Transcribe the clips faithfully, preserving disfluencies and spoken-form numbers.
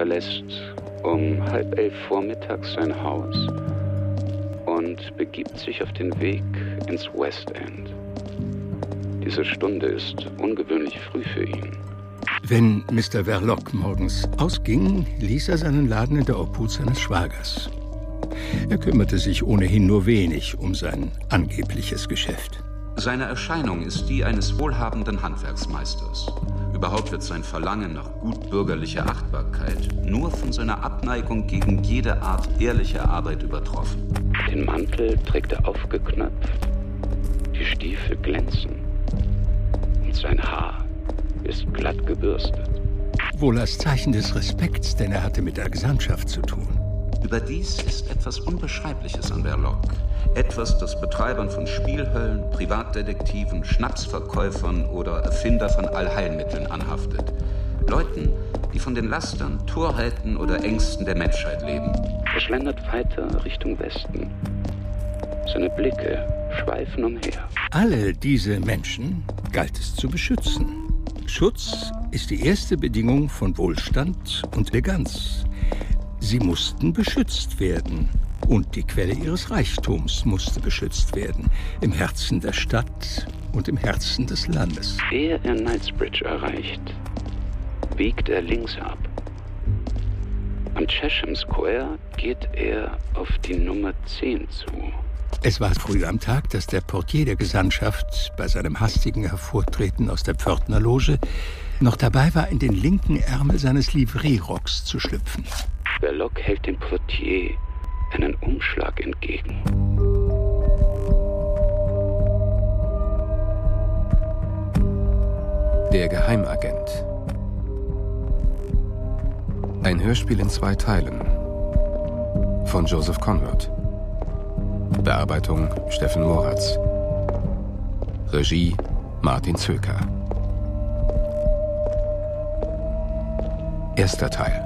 verlässt um halb elf vormittags sein Haus und begibt sich auf den Weg ins West End. Diese Stunde ist ungewöhnlich früh für ihn. Wenn Mister Verloc morgens ausging, ließ er seinen Laden in der Obhut seines Schwagers. Er kümmerte sich ohnehin nur wenig um sein angebliches Geschäft. Seine Erscheinung ist die eines wohlhabenden Handwerksmeisters. Überhaupt wird sein Verlangen nach gutbürgerlicher Achtbarkeit nur von seiner Abneigung gegen jede Art ehrlicher Arbeit übertroffen. Den Mantel trägt er aufgeknöpft, die Stiefel glänzen und sein Haar ist glatt gebürstet. Wohl als Zeichen des Respekts, denn er hatte mit der Gesandtschaft zu tun. Überdies ist etwas Unbeschreibliches an Verloc. Etwas, das Betreibern von Spielhöllen, Privatdetektiven, Schnapsverkäufern oder Erfinder von Allheilmitteln anhaftet. Leuten, die von den Lastern, Torheiten oder Ängsten der Menschheit leben. Er schlendert weiter Richtung Westen. Seine Blicke schweifen umher. Alle diese Menschen galt es zu beschützen. Schutz ist die erste Bedingung von Wohlstand und Eleganz. Sie mussten beschützt werden. Und die Quelle ihres Reichtums musste beschützt werden. Im Herzen der Stadt und im Herzen des Landes. Ehe er Knightsbridge erreicht, biegt er links ab. Am Chesham Square geht er auf die Nummer zehn zu. Es war früh am Tag, dass der Portier der Gesandtschaft bei seinem hastigen Hervortreten aus der Pförtnerloge noch dabei war, in den linken Ärmel seines Livrierrocks zu schlüpfen. Verloc hält dem Portier einen Umschlag entgegen. Der Geheimagent. Ein Hörspiel in zwei Teilen. Von Joseph Conrad. Bearbeitung Steffen Moratz. Regie Martin Zöker. Erster Teil.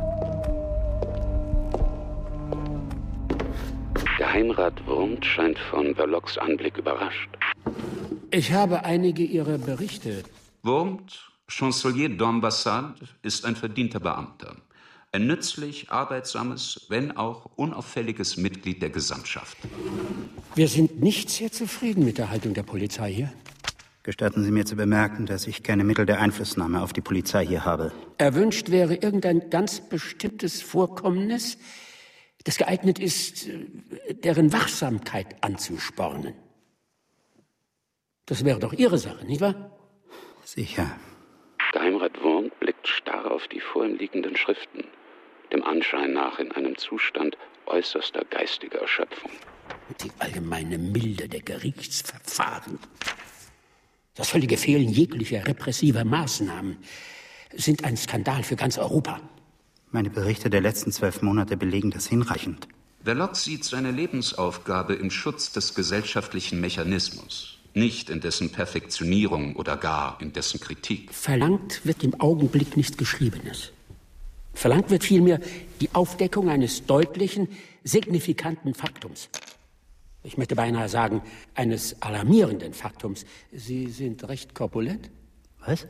Geheimrat Wurmt scheint von Verlocs Anblick überrascht. Ich habe einige Ihrer Berichte. Wurmt, Chancelier d'Ambassade, ist ein verdienter Beamter. Ein nützlich, arbeitsames, wenn auch unauffälliges Mitglied der Gesandtschaft. Wir sind nicht sehr zufrieden mit der Haltung der Polizei hier. Gestatten Sie mir zu bemerken, dass ich keine Mittel der Einflussnahme auf die Polizei hier habe. Erwünscht wäre irgendein ganz bestimmtes Vorkommnis, das geeignet ist, deren Wachsamkeit anzuspornen. Das wäre doch Ihre Sache, nicht wahr? Sicher. Geheimrat Wurmt blickt starr auf die vor ihm liegenden Schriften, dem Anschein nach in einem Zustand äußerster geistiger Erschöpfung. Die allgemeine Milde der Gerichtsverfahren, das völlige Fehlen jeglicher repressiver Maßnahmen sind ein Skandal für ganz Europa. Meine Berichte der letzten zwölf Monate belegen das hinreichend. Verloc sieht seine Lebensaufgabe im Schutz des gesellschaftlichen Mechanismus, nicht in dessen Perfektionierung oder gar in dessen Kritik. Verlangt wird im Augenblick nichts Geschriebenes. Verlangt wird vielmehr die Aufdeckung eines deutlichen, signifikanten Faktums. Ich möchte beinahe sagen, eines alarmierenden Faktums. Sie sind recht korpulent. Was?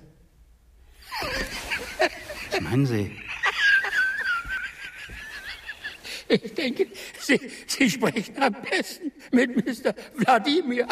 Was meinen Sie? Ich denke, Sie, Sie sprechen am besten mit Mister Wladimir.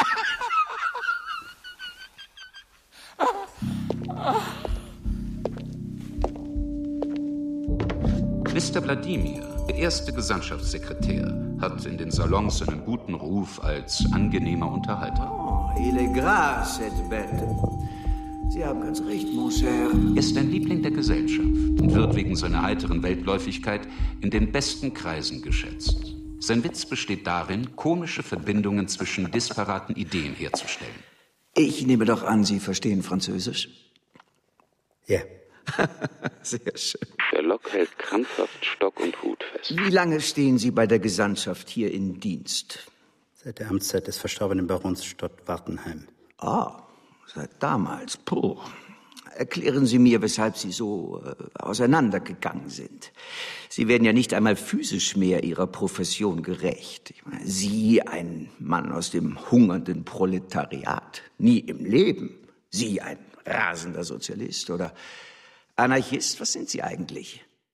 Mister Wladimir, der erste Gesandtschaftssekretär, hat in den Salons einen guten Ruf als angenehmer Unterhalter. Oh, il est gras, cette bête. Sie haben ganz recht, Monsieur. Er ist ein Liebling der Gesellschaft und wird wegen seiner heiteren Weltläufigkeit in den besten Kreisen geschätzt. Sein Witz besteht darin, komische Verbindungen zwischen disparaten Ideen herzustellen. Ich nehme doch an, Sie verstehen Französisch? Ja. Sehr schön. Verloc hält krampfhaft Stock und Hut fest. Wie lange stehen Sie bei der Gesandtschaft hier in Dienst? Seit der Amtszeit des verstorbenen Barons Stott-Wartenheim. Ah, seit damals. Puh. Erklären Sie mir, weshalb Sie so äh, auseinandergegangen sind. Sie werden ja nicht einmal physisch mehr Ihrer Profession gerecht. Ich meine, Sie, ein Mann aus dem hungernden Proletariat, nie im Leben. Sie, ein rasender Sozialist oder Anarchist, was sind Sie eigentlich?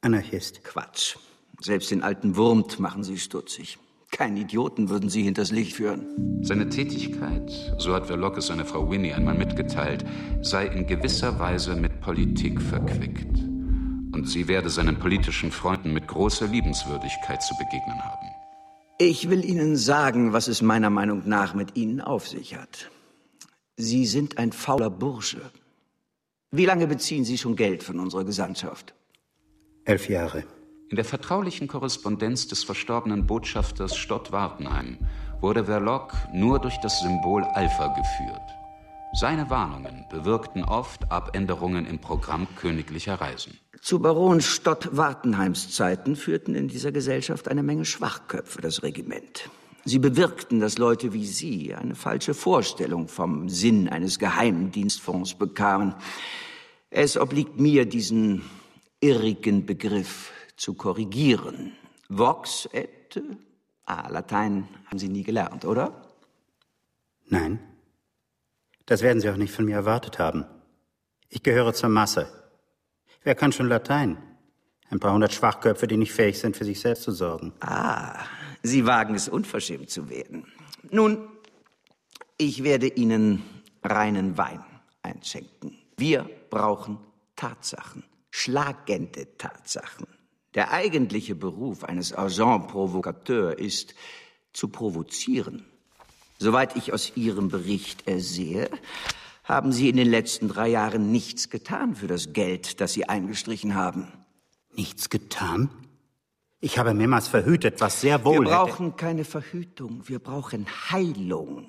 Anarchist. Quatsch. Selbst den alten Wurmt machen Sie stutzig. Keinen Idioten würden Sie hinters Licht führen. Seine Tätigkeit, so hat Verloc es seiner Frau Winnie einmal mitgeteilt, sei in gewisser Weise mit Politik verquickt. Und sie werde seinen politischen Freunden mit großer Liebenswürdigkeit zu begegnen haben. Ich will Ihnen sagen, was es meiner Meinung nach mit Ihnen auf sich hat. Sie sind ein fauler Bursche. Wie lange beziehen Sie schon Geld von unserer Gesandtschaft? Elf Jahre. In der vertraulichen Korrespondenz des verstorbenen Botschafters Stott-Wartenheim wurde Verloc nur durch das Symbol Alpha geführt. Seine Warnungen bewirkten oft Abänderungen im Programm königlicher Reisen. Zu Baron Stott-Wartenheims Zeiten führten in dieser Gesellschaft eine Menge Schwachköpfe das Regiment. Sie bewirkten, dass Leute wie Sie eine falsche Vorstellung vom Sinn eines Geheimdienstfonds bekamen. Es obliegt mir, diesen irrigen Begriff zu korrigieren. Vox et... Ah, Latein haben Sie nie gelernt, oder? Nein. Das werden Sie auch nicht von mir erwartet haben. Ich gehöre zur Masse. Wer kann schon Latein? Ein paar hundert Schwachköpfe, die nicht fähig sind, für sich selbst zu sorgen. Ah, Sie wagen es, unverschämt zu werden. Nun, ich werde Ihnen reinen Wein einschenken. Wir brauchen Tatsachen, schlagende Tatsachen. Der eigentliche Beruf eines Agent Provocateur ist, zu provozieren. Soweit ich aus Ihrem Bericht ersehe, haben Sie in den letzten drei Jahren nichts getan für das Geld, das Sie eingestrichen haben. Nichts getan? Ich habe mehrmals verhütet, was sehr wohl... Wir brauchen hätte... keine Verhütung, wir brauchen Heilung.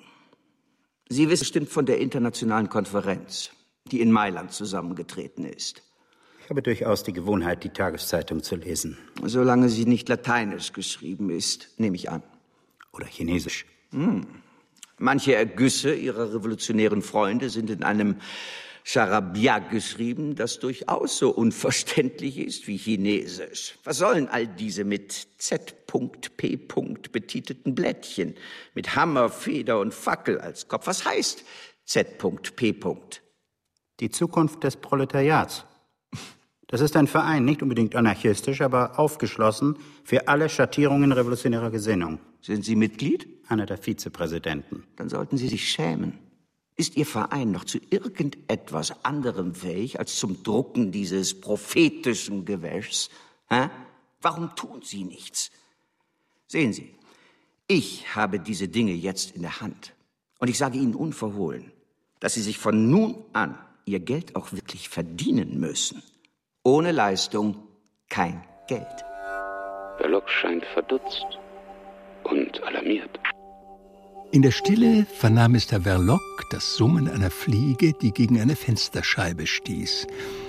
Sie wissen bestimmt von der internationalen Konferenz, die in Mailand zusammengetreten ist. Ich habe durchaus die Gewohnheit, die Tageszeitung zu lesen. Solange sie nicht lateinisch geschrieben ist, nehme ich an. Oder chinesisch. Hm. Manche Ergüsse ihrer revolutionären Freunde sind in einem Charabia geschrieben, das durchaus so unverständlich ist wie Chinesisch. Was sollen all diese mit Z P betitelten Blättchen, mit Hammer, Feder und Fackel als Kopf? Was heißt Z P? Die Zukunft des Proletariats. Das ist ein Verein, nicht unbedingt anarchistisch, aber aufgeschlossen für alle Schattierungen revolutionärer Gesinnung. Sind Sie Mitglied? Einer der Vizepräsidenten. Dann sollten Sie sich schämen. Ist Ihr Verein noch zu irgendetwas anderem fähig als zum Drucken dieses prophetischen Gewäschs? Hä? Warum tun Sie nichts? Sehen Sie, ich habe diese Dinge jetzt in der Hand. Und ich sage Ihnen unverhohlen, dass Sie sich von nun an Ihr Geld auch wirklich verdienen müssen. Ohne Leistung kein Geld. Verloc scheint verdutzt und alarmiert. In der Stille vernahm Mister Verloc das Summen einer Fliege, die gegen eine Fensterscheibe stieß.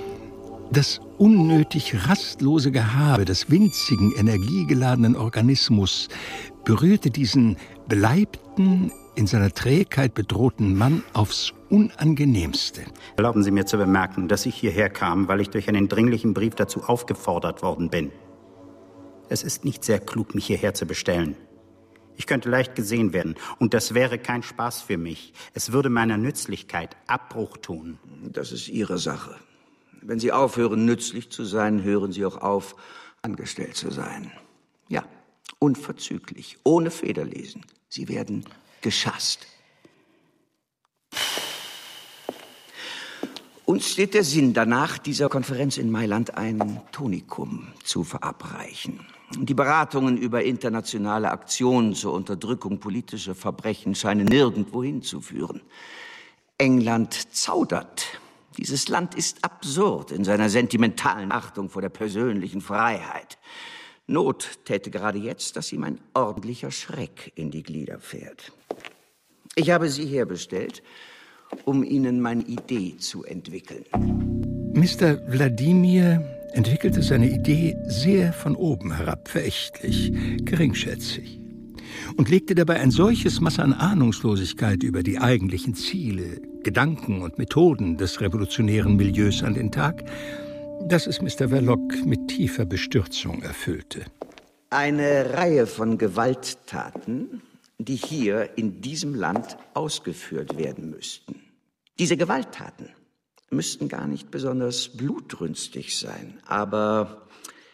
Das unnötig rastlose Gehabe des winzigen, energiegeladenen Organismus berührte diesen beleibten, in seiner Trägheit bedrohten Mann aufs Unangenehmste. Erlauben Sie mir zu bemerken, dass ich hierher kam, weil ich durch einen dringlichen Brief dazu aufgefordert worden bin. Es ist nicht sehr klug, mich hierher zu bestellen. Ich könnte leicht gesehen werden, und das wäre kein Spaß für mich. Es würde meiner Nützlichkeit Abbruch tun. Das ist Ihre Sache. Wenn Sie aufhören, nützlich zu sein, hören Sie auch auf, angestellt zu sein. Ja, unverzüglich, ohne Federlesen. Sie werden geschasst. Uns steht der Sinn danach, dieser Konferenz in Mailand ein Tonikum zu verabreichen. Die Beratungen über internationale Aktionen zur Unterdrückung politischer Verbrechen scheinen nirgendwo hinzuführen. England zaudert. Dieses Land ist absurd in seiner sentimentalen Achtung vor der persönlichen Freiheit. Not täte gerade jetzt, dass ihm ein ordentlicher Schreck in die Glieder fährt. Ich habe Sie herbestellt, um Ihnen meine Idee zu entwickeln. Mister Wladimir entwickelte seine Idee sehr von oben herab, verächtlich, geringschätzig, und legte dabei ein solches Maß an Ahnungslosigkeit über die eigentlichen Ziele, Gedanken und Methoden des revolutionären Milieus an den Tag, dass es Mister Verloc mit tiefer Bestürzung erfüllte. Eine Reihe von Gewalttaten, die hier in diesem Land ausgeführt werden müssten. Diese Gewalttaten müssten gar nicht besonders blutrünstig sein, aber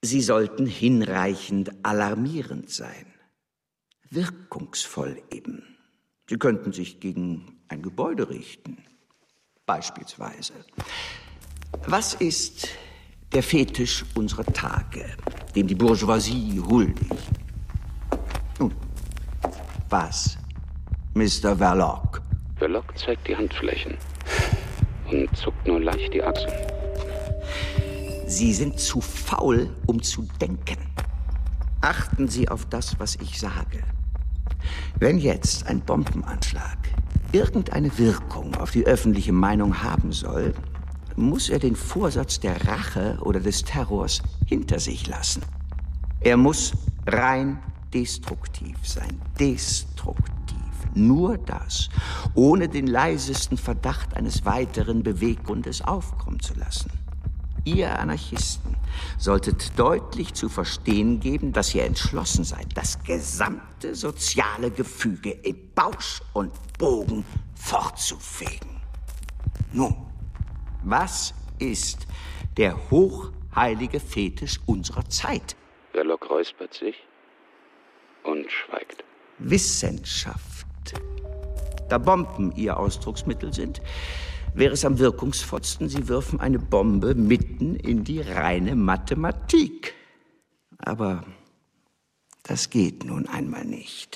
Sie sollten hinreichend alarmierend sein. Wirkungsvoll eben. Sie könnten sich gegen ein Gebäude richten. Beispielsweise. Was ist der Fetisch unserer Tage, dem die Bourgeoisie huldigt? Nun, was, Mister Verloc? Verloc zeigt die Handflächen und zuckt nur leicht die Achseln. Sie sind zu faul, um zu denken. Achten Sie auf das, was ich sage. Wenn jetzt ein Bombenanschlag irgendeine Wirkung auf die öffentliche Meinung haben soll, muss er den Vorsatz der Rache oder des Terrors hinter sich lassen. Er muss rein destruktiv sein. Destruktiv. Nur das, ohne den leisesten Verdacht eines weiteren Beweggrundes aufkommen zu lassen. Ihr Anarchisten solltet deutlich zu verstehen geben, dass ihr entschlossen seid, das gesamte soziale Gefüge in Bausch und Bogen fortzufegen. Nun, was ist der hochheilige Fetisch unserer Zeit? Verloc räuspert sich und schweigt. Wissenschaft. Da Bomben ihr Ausdrucksmittel sind, wäre es am wirkungsvollsten, Sie würfen eine Bombe mitten in die reine Mathematik. Aber das geht nun einmal nicht.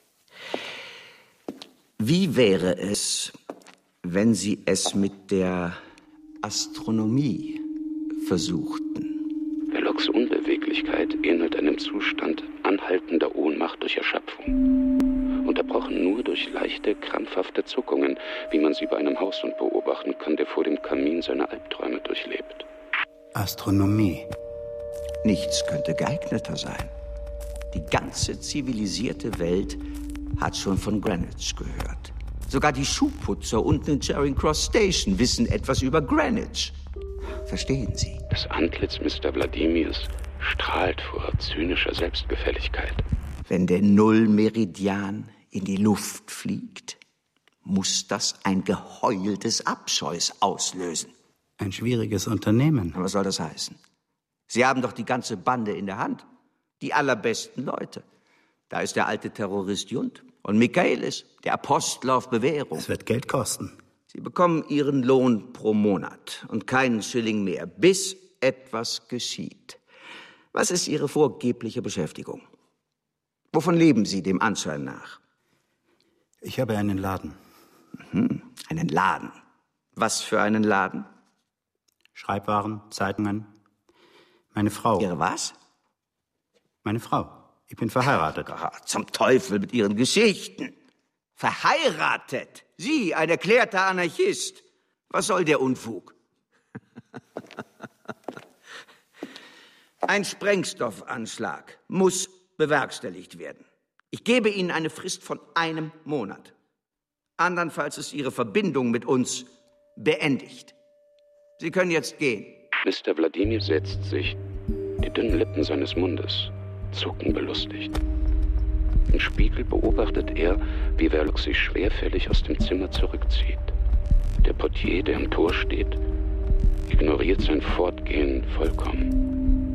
Wie wäre es, wenn Sie es mit der Astronomie versuchten? Verlocs Unbeweglichkeit ähnelt einem Zustand anhaltender Ohnmacht durch Erschöpfung. Unterbrochen nur durch leichte, krampfhafte Zuckungen, wie man sie bei einem Haushund beobachten kann, der vor dem Kamin seine Albträume durchlebt. Astronomie. Nichts könnte geeigneter sein. Die ganze zivilisierte Welt hat schon von Greenwich gehört. Sogar die Schuhputzer unten in Charing Cross Station wissen etwas über Greenwich. Verstehen Sie? Das Antlitz Mister Wladimirs strahlt vor zynischer Selbstgefälligkeit. Wenn der Nullmeridian in die Luft fliegt, muss das ein Geheul des Abscheus auslösen. Ein schwieriges Unternehmen. Was soll das heißen? Sie haben doch die ganze Bande in der Hand. Die allerbesten Leute. Da ist der alte Terrorist Junt und Michaelis, der Apostel auf Bewährung. Es wird Geld kosten. Sie bekommen Ihren Lohn pro Monat und keinen Schilling mehr, bis etwas geschieht. Was ist Ihre vorgebliche Beschäftigung? Wovon leben Sie dem Anschein nach? Ich habe einen Laden. Mhm, einen Laden. Was für einen Laden? Schreibwaren, Zeitungen. Meine Frau. Ihre was? Meine Frau. Ich bin verheiratet. Ach, zum Teufel mit Ihren Geschichten. Verheiratet? Sie, ein erklärter Anarchist. Was soll der Unfug? Ein Sprengstoffanschlag muss bewerkstelligt werden. Ich gebe Ihnen eine Frist von einem Monat. Andernfalls ist Ihre Verbindung mit uns beendigt. Sie können jetzt gehen. Mister Wladimir setzt sich. Die dünnen Lippen seines Mundes zucken belustigt. Im Spiegel beobachtet er, wie Verloc sich schwerfällig aus dem Zimmer zurückzieht. Der Portier, der am Tor steht, ignoriert sein Fortgehen vollkommen.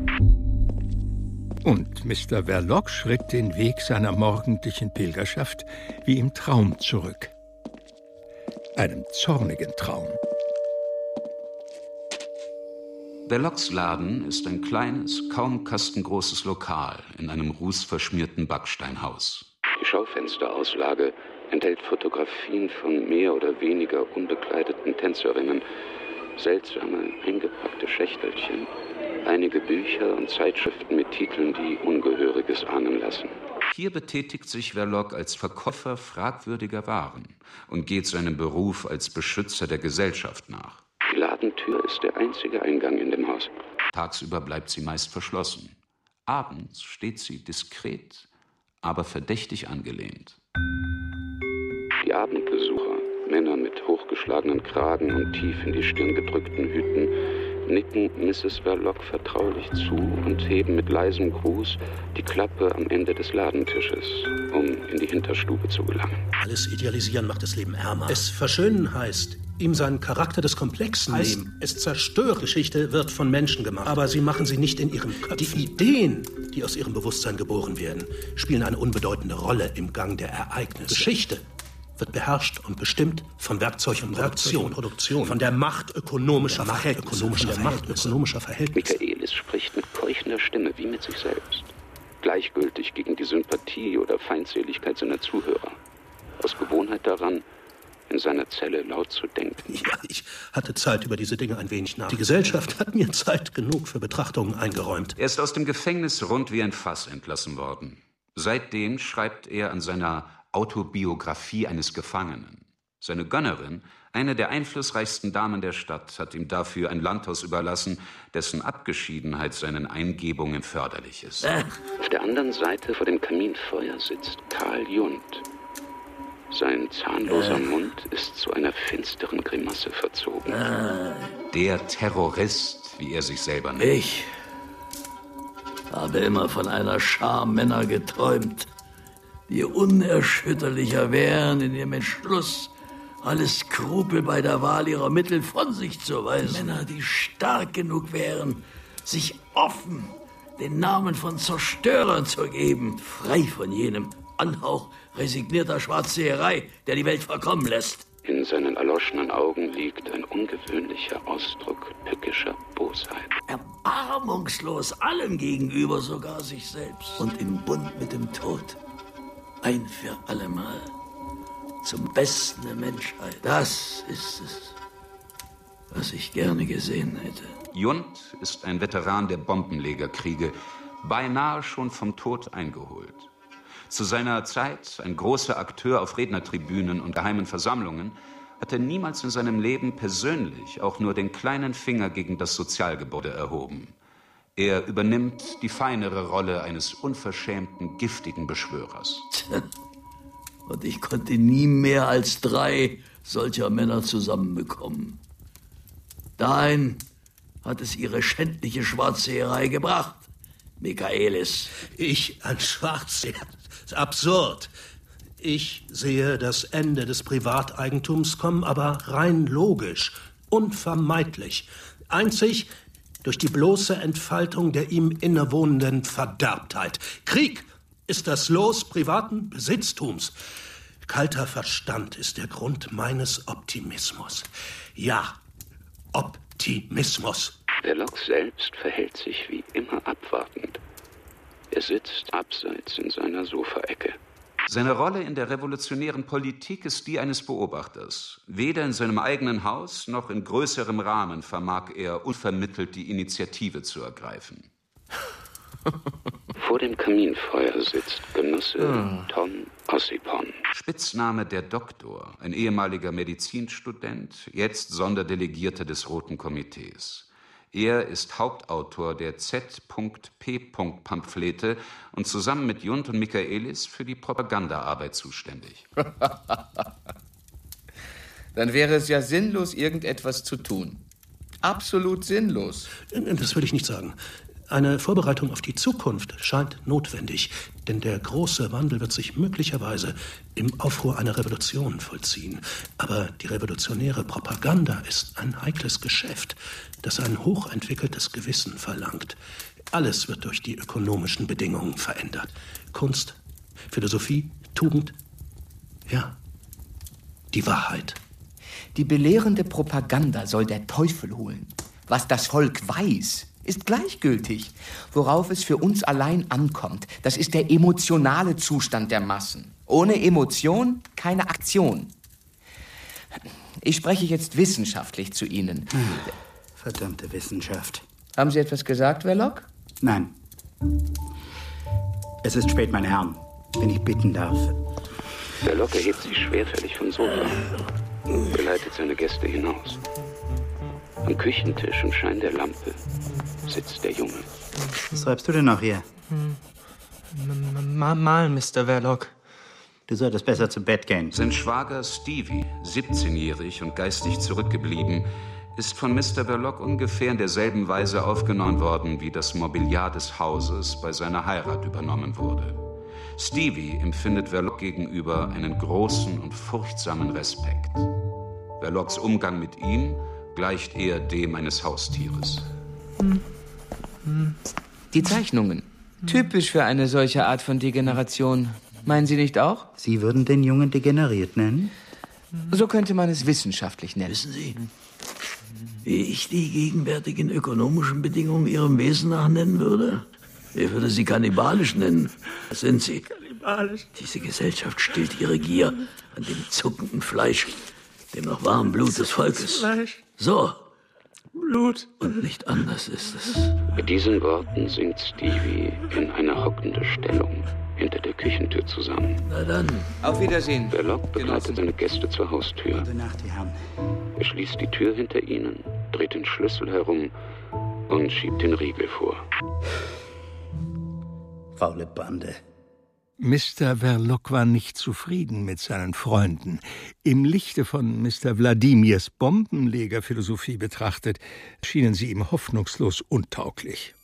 Und Mister Verloc schritt den Weg seiner morgendlichen Pilgerschaft wie im Traum zurück. Einem zornigen Traum. Verlocs Laden ist ein kleines, kaum kastengroßes Lokal in einem rußverschmierten Backsteinhaus. Die Schaufensterauslage enthält Fotografien von mehr oder weniger unbekleideten Tänzerinnen, seltsame, eingepackte Schächtelchen, einige Bücher und Zeitschriften mit Titeln, die Ungehöriges ahnen lassen. Hier betätigt sich Verloc als Verkäufer fragwürdiger Waren und geht seinem Beruf als Beschützer der Gesellschaft nach. Die Ladentür ist der einzige Eingang in dem Haus. Tagsüber bleibt sie meist verschlossen. Abends steht sie diskret, aber verdächtig angelehnt. Die Abendbesucher, Männer mit hochgeschlagenen Kragen und tief in die Stirn gedrückten Hüten, nicken Misses Verloc vertraulich zu und heben mit leisem Gruß die Klappe am Ende des Ladentisches, um in die Hinterstube zu gelangen. Alles Idealisieren macht das Leben ärmer. Es verschönen heißt ihm seinen Charakter des Komplexen heißt, nehmen. Es zerstört. Geschichte wird von Menschen gemacht, aber sie machen sie nicht in ihren Köpfen. Die Ideen, die aus ihrem Bewusstsein geboren werden, spielen eine unbedeutende Rolle im Gang der Ereignisse. Geschichte wird beherrscht und bestimmt von Werkzeug und Produktion, Produktion von der Macht ökonomischer Verhältnisse. Michaelis spricht mit keuchender Stimme wie mit sich selbst. Gleichgültig gegen die Sympathie oder Feindseligkeit seiner Zuhörer. Aus Gewohnheit daran, in seiner Zelle laut zu denken. Ja, ich hatte Zeit, über diese Dinge ein wenig nach. Die Gesellschaft hat mir Zeit genug für Betrachtungen eingeräumt. Er ist aus dem Gefängnis rund wie ein Fass entlassen worden. Seitdem schreibt er an seiner Autobiografie eines Gefangenen. Seine Gönnerin, eine der einflussreichsten Damen der Stadt, hat ihm dafür ein Landhaus überlassen, dessen Abgeschiedenheit seinen Eingebungen förderlich ist. Auf der anderen Seite vor dem Kaminfeuer sitzt Karl Jund. Sein zahnloser Mund ist zu einer finsteren Grimasse verzogen. Der Terrorist, wie er sich selber nennt. Ich habe immer von einer Schar Männer geträumt, die unerschütterlicher wären in ihrem Entschluss, alle Skrupel bei der Wahl ihrer Mittel von sich zu weisen. Männer, die stark genug wären, sich offen den Namen von Zerstörern zu geben, frei von jenem Anhauch resignierter Schwarzseherei, der die Welt verkommen lässt. In seinen erloschenen Augen liegt ein ungewöhnlicher Ausdruck tückischer Bosheit. Erbarmungslos allem gegenüber, sogar sich selbst. Und im Bund mit dem Tod. Ein für allemal. Zum Besten der Menschheit. Das ist es, was ich gerne gesehen hätte. Jund ist ein Veteran der Bombenlegerkriege, beinahe schon vom Tod eingeholt. Zu seiner Zeit ein großer Akteur auf Rednertribünen und geheimen Versammlungen, hat er niemals in seinem Leben persönlich auch nur den kleinen Finger gegen das Sozialgebäude erhoben. Er übernimmt die feinere Rolle eines unverschämten, giftigen Beschwörers. Und ich konnte nie mehr als drei solcher Männer zusammenbekommen. Dahin hat es ihre schändliche Schwarzseherei gebracht, Michaelis. Ich ein Schwarzseher? Absurd. Ich sehe das Ende des Privateigentums kommen, aber rein logisch, unvermeidlich. Einzig durch die bloße Entfaltung der ihm innewohnenden Verderbtheit. Krieg ist das Los privaten Besitztums. Kalter Verstand ist der Grund meines Optimismus. Ja, Optimismus. Verloc selbst verhält sich wie immer abwartend. Er sitzt abseits in seiner Sofaecke. Seine Rolle in der revolutionären Politik ist die eines Beobachters. Weder in seinem eigenen Haus noch in größerem Rahmen vermag er unvermittelt die Initiative zu ergreifen. Vor dem Kaminfeuer sitzt Genosse hm. Tom Ossipon. Spitzname der Doktor, ein ehemaliger Medizinstudent, jetzt Sonderdelegierter des Roten Komitees. Er ist Hauptautor der Z P Pamphlete und zusammen mit Jund und Michaelis für die Propagandaarbeit zuständig. Dann wäre es ja sinnlos, irgendetwas zu tun. Absolut sinnlos. Das würde ich nicht sagen. Eine Vorbereitung auf die Zukunft scheint notwendig, denn der große Wandel wird sich möglicherweise im Aufruhr einer Revolution vollziehen. Aber die revolutionäre Propaganda ist ein heikles Geschäft, das ein hochentwickeltes Gewissen verlangt. Alles wird durch die ökonomischen Bedingungen verändert. Kunst, Philosophie, Tugend, ja, die Wahrheit. Die belehrende Propaganda soll der Teufel holen. Was das Volk weiß, ist gleichgültig. Worauf es für uns allein ankommt, das ist der emotionale Zustand der Massen. Ohne Emotion keine Aktion. Ich spreche jetzt wissenschaftlich zu Ihnen. Hm, verdammte Wissenschaft. Haben Sie etwas gesagt, Verloc? Nein. Es ist spät, meine Herren, wenn ich bitten darf. Verloc erhebt sich schwerfällig vom Sofa, geleitet seine Gäste hinaus. Am Küchentisch im Schein der Lampe sitzt der Junge. Was treibst du denn noch hier? Mal, mal, Mister Verloc. Du solltest besser zu Bett gehen. Sein Schwager Stevie, siebzehnjährig und geistig zurückgeblieben, ist von Mister Verloc ungefähr in derselben Weise aufgenommen worden, wie das Mobiliar des Hauses bei seiner Heirat übernommen wurde. Stevie empfindet Verloc gegenüber einen großen und furchtsamen Respekt. Verlocs Umgang mit ihm gleicht eher dem eines Haustieres. Die Zeichnungen. Typisch für eine solche Art von Degeneration. Meinen Sie nicht auch? Sie würden den Jungen degeneriert nennen? So könnte man es wissenschaftlich nennen. Wissen Sie, wie ich die gegenwärtigen ökonomischen Bedingungen Ihrem Wesen nach nennen würde? Ich würde sie kannibalisch nennen. Was sind Sie? Kannibalisch. Diese Gesellschaft stillt ihre Gier an dem zuckenden Fleisch, dem noch warmen Blut des Volkes. Fleisch. So. Blut. Und nicht anders ist es. Mit diesen Worten sinkt Stevie in eine hockende Stellung hinter der Küchentür zusammen. Na dann. Auf Wiedersehen. Verloc begleitet seine Gäste zur Haustür. Gute Nacht, die Herren. Er schließt die Tür hinter ihnen, dreht den Schlüssel herum und schiebt den Riegel vor. Faule Bande. Mister Verloc war nicht zufrieden mit seinen Freunden. Im Lichte von Mister Wladimirs Bombenlegerphilosophie betrachtet, schienen sie ihm hoffnungslos untauglich.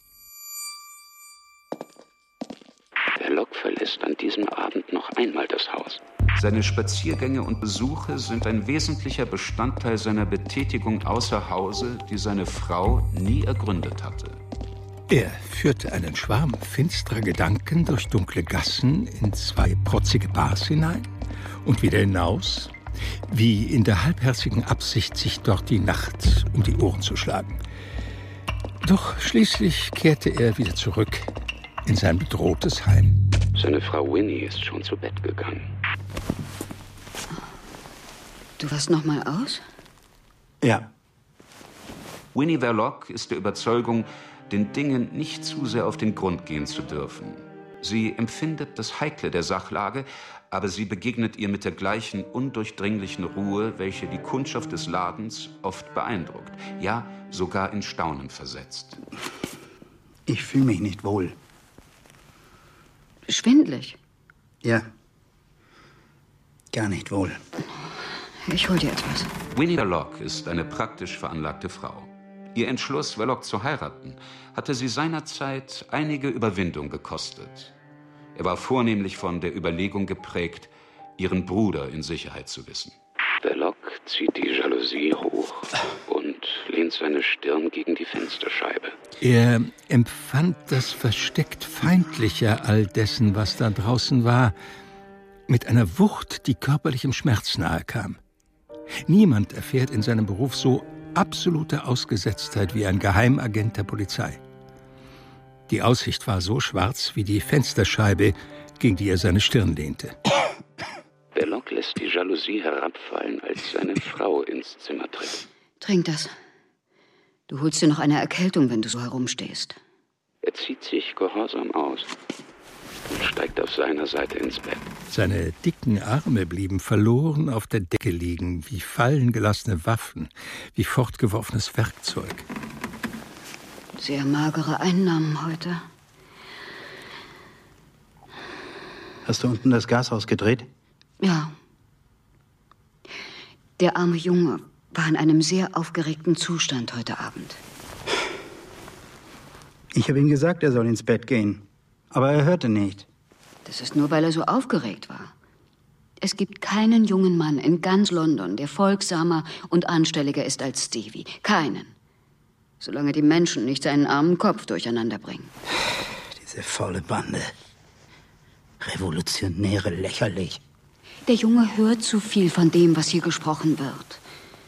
Verloc verlässt an diesem Abend noch einmal das Haus. Seine Spaziergänge und Besuche sind ein wesentlicher Bestandteil seiner Betätigung außer Hause, die seine Frau nie ergründet hatte. Er führte einen Schwarm finsterer Gedanken durch dunkle Gassen in zwei protzige Bars hinein und wieder hinaus, wie in der halbherzigen Absicht, sich dort die Nacht um die Ohren zu schlagen. Doch schließlich kehrte er wieder zurück in sein bedrohtes Heim. Seine Frau Winnie ist schon zu Bett gegangen. Du warst noch mal aus? Ja. Winnie Verloc ist der Überzeugung, den Dingen nicht zu sehr auf den Grund gehen zu dürfen. Sie empfindet das Heikle der Sachlage, aber sie begegnet ihr mit der gleichen undurchdringlichen Ruhe, welche die Kundschaft des Ladens oft beeindruckt, ja sogar in Staunen versetzt. Ich fühle mich nicht wohl. Schwindelig? Ja. Gar nicht wohl. Ich hol dir etwas. Winnie Verloc ist eine praktisch veranlagte Frau. Ihr Entschluss, Verloc zu heiraten, hatte sie seinerzeit einige Überwindung gekostet. Er war vornehmlich von der Überlegung geprägt, ihren Bruder in Sicherheit zu wissen. Verloc zieht die Jalousie hoch und lehnt seine Stirn gegen die Fensterscheibe. Er empfand das versteckt Feindliche all dessen, was da draußen war, mit einer Wucht, die körperlichem Schmerz nahe kam. Niemand erfährt in seinem Beruf so absolute Ausgesetztheit wie ein Geheimagent der Polizei. Die Aussicht war so schwarz wie die Fensterscheibe, gegen die er seine Stirn lehnte. Verloc lässt die Jalousie herabfallen, als seine Frau ins Zimmer tritt. Trink das. Du holst dir noch eine Erkältung, wenn du so herumstehst. Er zieht sich gehorsam aus und steigt auf seiner Seite ins Bett. Seine dicken Arme blieben verloren auf der Decke liegen, wie fallen gelassene Waffen, wie fortgeworfenes Werkzeug. Sehr magere Einnahmen heute. Hast du unten das Gas ausgedreht? Ja. Der arme Junge war in einem sehr aufgeregten Zustand heute Abend. Ich habe ihm gesagt, er soll ins Bett gehen. Aber er hörte nicht. Das ist nur, weil er so aufgeregt war. Es gibt keinen jungen Mann in ganz London, der folgsamer und anstelliger ist als Stevie. Keinen. Solange die Menschen nicht seinen armen Kopf durcheinander bringen. Diese faule Bande. Revolutionäre, lächerlich. Der Junge hört zu viel von dem, was hier gesprochen wird.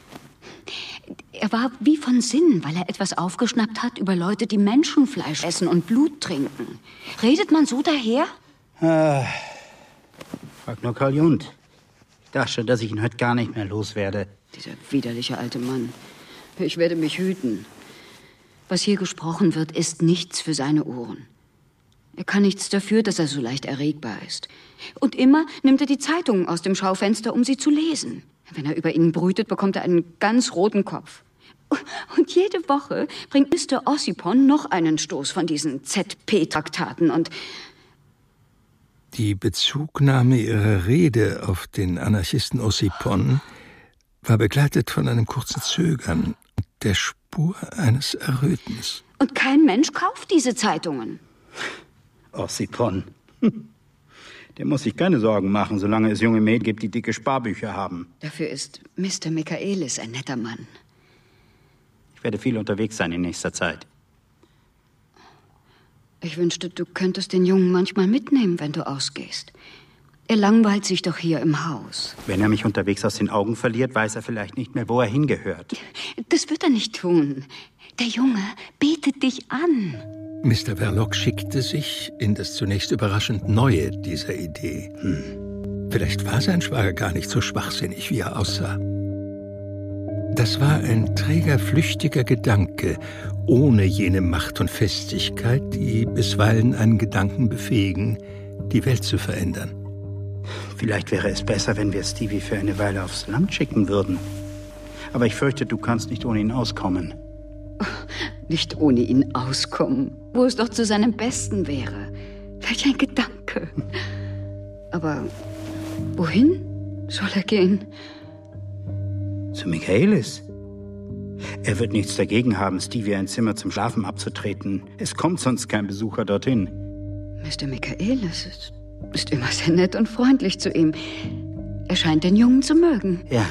Er war wie von Sinnen, weil er etwas aufgeschnappt hat über Leute, die Menschenfleisch essen und Blut trinken. Redet man so daher? Ah, frag nur Karl Jund. Ich dachte schon, dass ich ihn heute gar nicht mehr loswerde. Dieser widerliche alte Mann. Ich werde mich hüten. Was hier gesprochen wird, ist nichts für seine Ohren. Er kann nichts dafür, dass er so leicht erregbar ist. Und immer nimmt er die Zeitungen aus dem Schaufenster, um sie zu lesen. Wenn er über ihnen brütet, bekommt er einen ganz roten Kopf. Und jede Woche bringt Mister Ossipon noch einen Stoß von diesen Z P-Traktaten und... Die Bezugnahme ihrer Rede auf den Anarchisten Ossipon war begleitet von einem kurzen Zögern und der Spur eines Errötens. Und kein Mensch kauft diese Zeitungen. Ossipon. Der muss sich keine Sorgen machen, solange es junge Mädchen gibt, die dicke Sparbücher haben. Dafür ist Mister Michaelis ein netter Mann. Ich werde viel unterwegs sein in nächster Zeit. Ich wünschte, du könntest den Jungen manchmal mitnehmen, wenn du ausgehst. Er langweilt sich doch hier im Haus. Wenn er mich unterwegs aus den Augen verliert, weiß er vielleicht nicht mehr, wo er hingehört. Das wird er nicht tun. Der Junge betet dich an. Mister Verloc schickte sich in das zunächst überraschend Neue dieser Idee. Hm. Vielleicht war sein Schwager gar nicht so schwachsinnig, wie er aussah. Das war ein träger, flüchtiger Gedanke, ohne jene Macht und Festigkeit, die bisweilen einen Gedanken befähigen, die Welt zu verändern. Vielleicht wäre es besser, wenn wir Stevie für eine Weile aufs Land schicken würden. Aber ich fürchte, du kannst nicht ohne ihn auskommen. Nicht ohne ihn auskommen, wo es doch zu seinem Besten wäre. Welch ein Gedanke. Aber wohin soll er gehen? Zu Michaelis. Er wird nichts dagegen haben, Stevie ein Zimmer zum Schlafen abzutreten. Es kommt sonst kein Besucher dorthin. Mister Michaelis ist, ist immer sehr nett und freundlich zu ihm. Er scheint den Jungen zu mögen. Ja.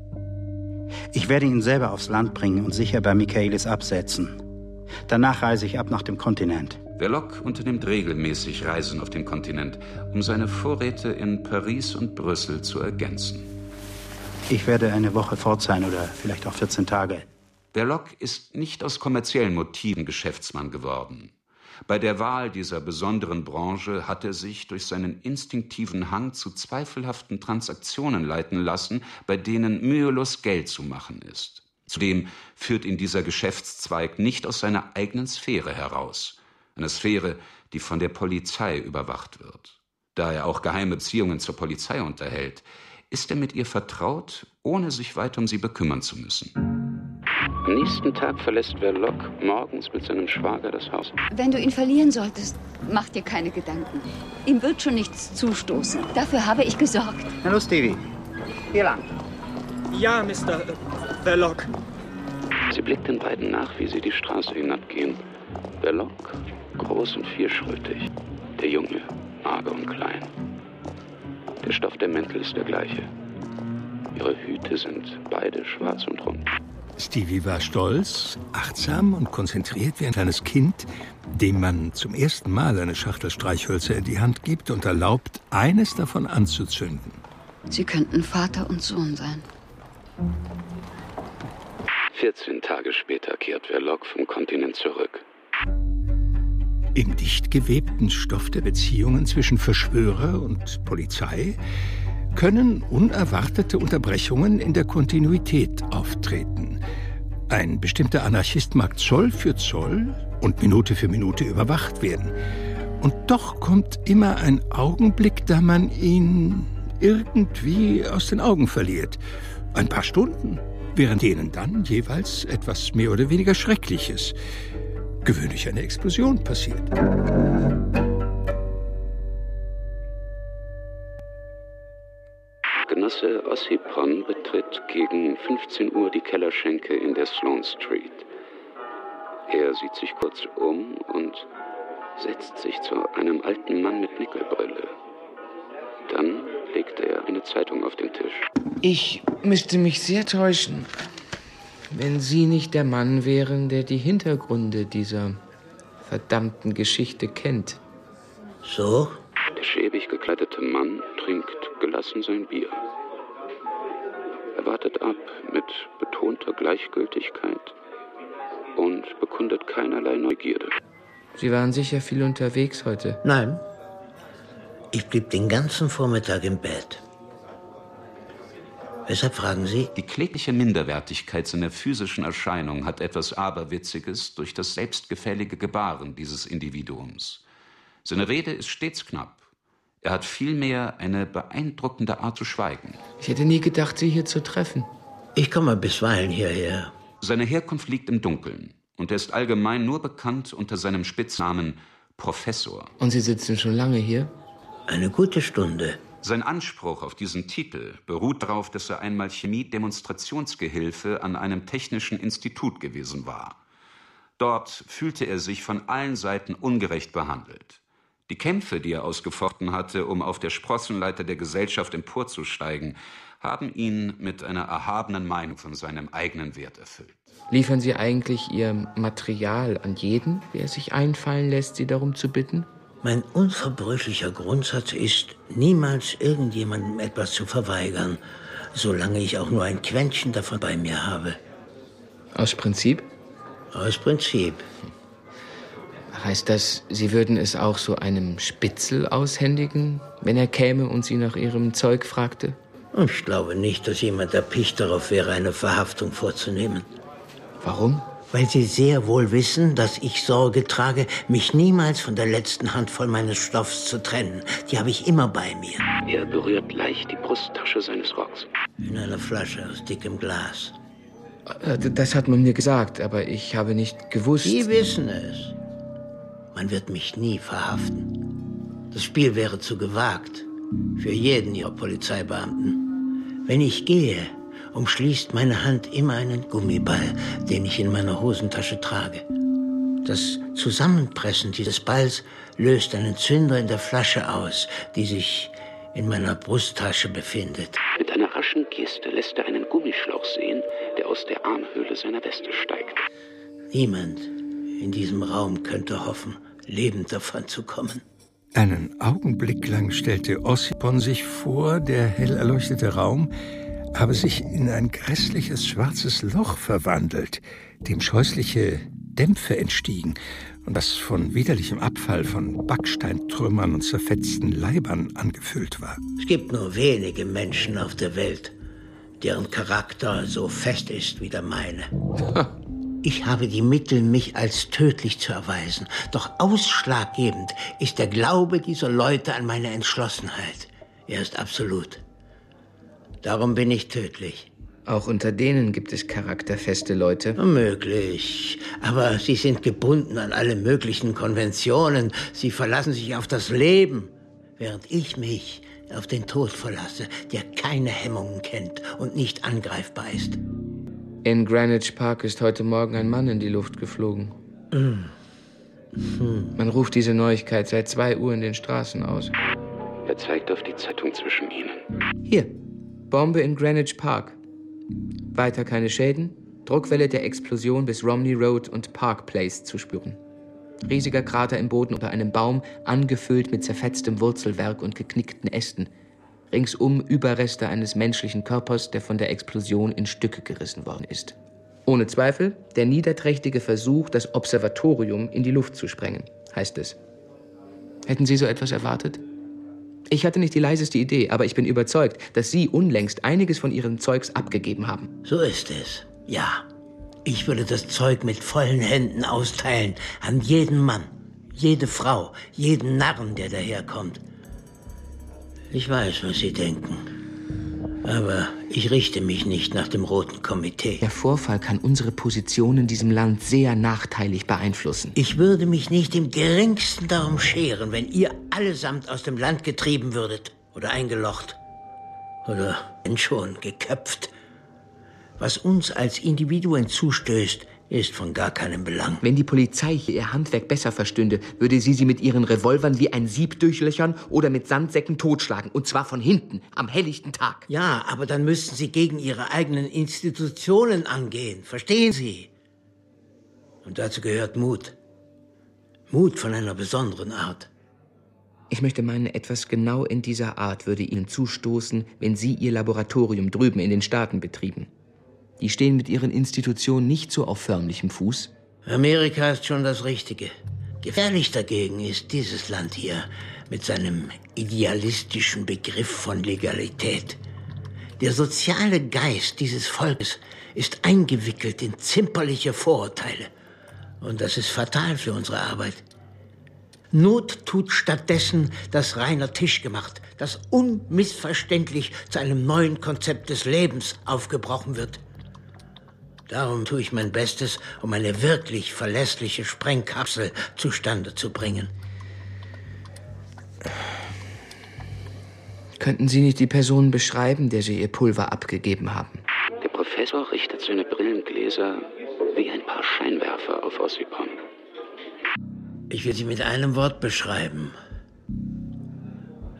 Ich werde ihn selber aufs Land bringen und sicher bei Michaelis absetzen. Danach reise ich ab nach dem Kontinent. Verloc unternimmt regelmäßig Reisen auf den Kontinent, um seine Vorräte in Paris und Brüssel zu ergänzen. Ich werde eine Woche fort sein oder vielleicht auch vierzehn Tage. Verloc ist nicht aus kommerziellen Motiven Geschäftsmann geworden. Bei der Wahl dieser besonderen Branche hat er sich durch seinen instinktiven Hang zu zweifelhaften Transaktionen leiten lassen, bei denen mühelos Geld zu machen ist. Zudem führt ihn dieser Geschäftszweig nicht aus seiner eigenen Sphäre heraus. Eine Sphäre, die von der Polizei überwacht wird. Da er auch geheime Beziehungen zur Polizei unterhält, ist er mit ihr vertraut, ohne sich weiter um sie bekümmern zu müssen. Am nächsten Tag verlässt Verloc morgens mit seinem Schwager das Haus. Wenn du ihn verlieren solltest, mach dir keine Gedanken. Ihm wird schon nichts zustoßen. Dafür habe ich gesorgt. Hallo, Stevie. Hier lang. Ja, Mister Verloc. Sie blickt den beiden nach, wie sie die Straße hinabgehen. Verloc, groß und vierschrötig. Der Junge, mager und klein. Der Stoff der Mäntel ist der gleiche. Ihre Hüte sind beide schwarz und rund. Stevie war stolz, achtsam und konzentriert wie ein kleines Kind, dem man zum ersten Mal eine Schachtel Streichhölzer in die Hand gibt und erlaubt, eines davon anzuzünden. Sie könnten Vater und Sohn sein. vierzehn Tage später kehrt Verloc vom Kontinent zurück. Im dicht gewebten Stoff der Beziehungen zwischen Verschwörer und Polizei können unerwartete Unterbrechungen in der Kontinuität auftreten. Ein bestimmter Anarchist mag Zoll für Zoll und Minute für Minute überwacht werden. Und doch kommt immer ein Augenblick, da man ihn irgendwie aus den Augen verliert. Ein paar Stunden, während denen dann jeweils etwas mehr oder weniger Schreckliches, gewöhnlich eine Explosion, passiert. Genosse Ossipon betritt gegen fünfzehn Uhr die Kellerschenke in der Sloane Street. Er sieht sich kurz um und setzt sich zu einem alten Mann mit Nickelbrille. Dann legt er eine Zeitung auf den Tisch. Ich müsste mich sehr täuschen, wenn Sie nicht der Mann wären, der die Hintergründe dieser verdammten Geschichte kennt. So? Der schäbig gekleidete Mann trinkt gelassen sein Bier. Er wartet ab mit betonter Gleichgültigkeit und bekundet keinerlei Neugierde. Sie waren sicher viel unterwegs heute. Nein. Ich blieb den ganzen Vormittag im Bett. Weshalb fragen Sie? Die klägliche Minderwertigkeit seiner physischen Erscheinung hat etwas Aberwitziges durch das selbstgefällige Gebaren dieses Individuums. Seine Rede ist stets knapp. Er hat vielmehr eine beeindruckende Art zu schweigen. Ich hätte nie gedacht, Sie hier zu treffen. Ich komme bisweilen hierher. Seine Herkunft liegt im Dunkeln und er ist allgemein nur bekannt unter seinem Spitznamen Professor. Und Sie sitzen schon lange hier? Eine gute Stunde. Sein Anspruch auf diesen Titel beruht darauf, dass er einmal Chemie-Demonstrationsgehilfe an einem technischen Institut gewesen war. Dort fühlte er sich von allen Seiten ungerecht behandelt. Die Kämpfe, die er ausgefochten hatte, um auf der Sprossenleiter der Gesellschaft emporzusteigen, haben ihn mit einer erhabenen Meinung von seinem eigenen Wert erfüllt. Liefern Sie eigentlich Ihr Material an jeden, der es sich einfallen lässt, Sie darum zu bitten? Mein unverbrüchlicher Grundsatz ist, niemals irgendjemandem etwas zu verweigern, solange ich auch nur ein Quäntchen davon bei mir habe. Aus Prinzip? Aus Prinzip. Heißt das, Sie würden es auch so einem Spitzel aushändigen, wenn er käme und Sie nach Ihrem Zeug fragte? Ich glaube nicht, dass jemand erpicht darauf wäre, eine Verhaftung vorzunehmen. Warum? Weil Sie sehr wohl wissen, dass ich Sorge trage, mich niemals von der letzten Handvoll meines Stoffs zu trennen. Die habe ich immer bei mir. Er berührt leicht die Brusttasche seines Rocks. In einer Flasche aus dickem Glas. Das hat man mir gesagt, aber ich habe nicht gewusst... Sie wissen es. Man wird mich nie verhaften. Das Spiel wäre zu gewagt. Für jeden Ihrer Polizeibeamten. Wenn ich gehe, umschließt meine Hand immer einen Gummiball, den ich in meiner Hosentasche trage. Das Zusammenpressen dieses Balls löst einen Zünder in der Flasche aus, die sich in meiner Brusttasche befindet. Mit einer raschen Geste lässt er einen Gummischlauch sehen, der aus der Armhöhle seiner Weste steigt. Niemand in diesem Raum könnte hoffen, lebend davon zu kommen. Einen Augenblick lang stellte Ossipon sich vor, der hell erleuchtete Raum habe sich in ein grässliches schwarzes Loch verwandelt, dem scheußliche Dämpfe entstiegen und das von widerlichem Abfall von Backsteintrümmern und zerfetzten Leibern angefüllt war. Es gibt nur wenige Menschen auf der Welt, deren Charakter so fest ist wie der meine. Ich habe die Mittel, mich als tödlich zu erweisen. Doch ausschlaggebend ist der Glaube dieser Leute an meine Entschlossenheit. Er ist absolut. Darum bin ich tödlich. Auch unter denen gibt es charakterfeste Leute. Möglich. Aber sie sind gebunden an alle möglichen Konventionen. Sie verlassen sich auf das Leben, während ich mich auf den Tod verlasse, der keine Hemmungen kennt und nicht angreifbar ist. In Greenwich Park ist heute Morgen ein Mann in die Luft geflogen. Mm. Hm. Man ruft diese Neuigkeit seit zwei Uhr in den Straßen aus. Er zeigt auf die Zeitung zwischen ihnen. Hier, Bombe in Greenwich Park. Weiter keine Schäden, Druckwelle der Explosion bis Romney Road und Park Place zu spüren. Riesiger Krater im Boden unter einem Baum, angefüllt mit zerfetztem Wurzelwerk und geknickten Ästen. Ringsum Überreste eines menschlichen Körpers, der von der Explosion in Stücke gerissen worden ist. Ohne Zweifel der niederträchtige Versuch, das Observatorium in die Luft zu sprengen, heißt es. Hätten Sie so etwas erwartet? Ich hatte nicht die leiseste Idee, aber ich bin überzeugt, dass Sie unlängst einiges von Ihrem Zeugs abgegeben haben. So ist es, ja. Ich würde das Zeug mit vollen Händen austeilen an jeden Mann, jede Frau, jeden Narren, der daherkommt. Ich weiß, was Sie denken. Aber ich richte mich nicht nach dem Roten Komitee. Der Vorfall kann unsere Position in diesem Land sehr nachteilig beeinflussen. Ich würde mich nicht im Geringsten darum scheren, wenn ihr allesamt aus dem Land getrieben würdet oder eingelocht oder schon geköpft. Was uns als Individuen zustößt, ist von gar keinem Belang. Wenn die Polizei hier ihr Handwerk besser verstünde, würde sie sie mit ihren Revolvern wie ein Sieb durchlöchern oder mit Sandsäcken totschlagen. Und zwar von hinten, am helllichten Tag. Ja, aber dann müssten sie gegen ihre eigenen Institutionen angehen. Verstehen Sie? Und dazu gehört Mut. Mut von einer besonderen Art. Ich möchte meinen, etwas genau in dieser Art würde Ihnen zustoßen, wenn Sie Ihr Laboratorium drüben in den Staaten betrieben. Die stehen mit ihren Institutionen nicht so auf förmlichem Fuß. Amerika ist schon das Richtige. Gefährlich dagegen ist dieses Land hier mit seinem idealistischen Begriff von Legalität. Der soziale Geist dieses Volkes ist eingewickelt in zimperliche Vorurteile. Und das ist fatal für unsere Arbeit. Not tut stattdessen das reiner Tisch gemacht, das unmissverständlich zu einem neuen Konzept des Lebens aufgebrochen wird. Darum tue ich mein Bestes, um eine wirklich verlässliche Sprengkapsel zustande zu bringen. Könnten Sie nicht die Person beschreiben, der Sie Ihr Pulver abgegeben haben? Der Professor richtet seine Brillengläser wie ein paar Scheinwerfer auf Ossipon. Ich will sie mit einem Wort beschreiben.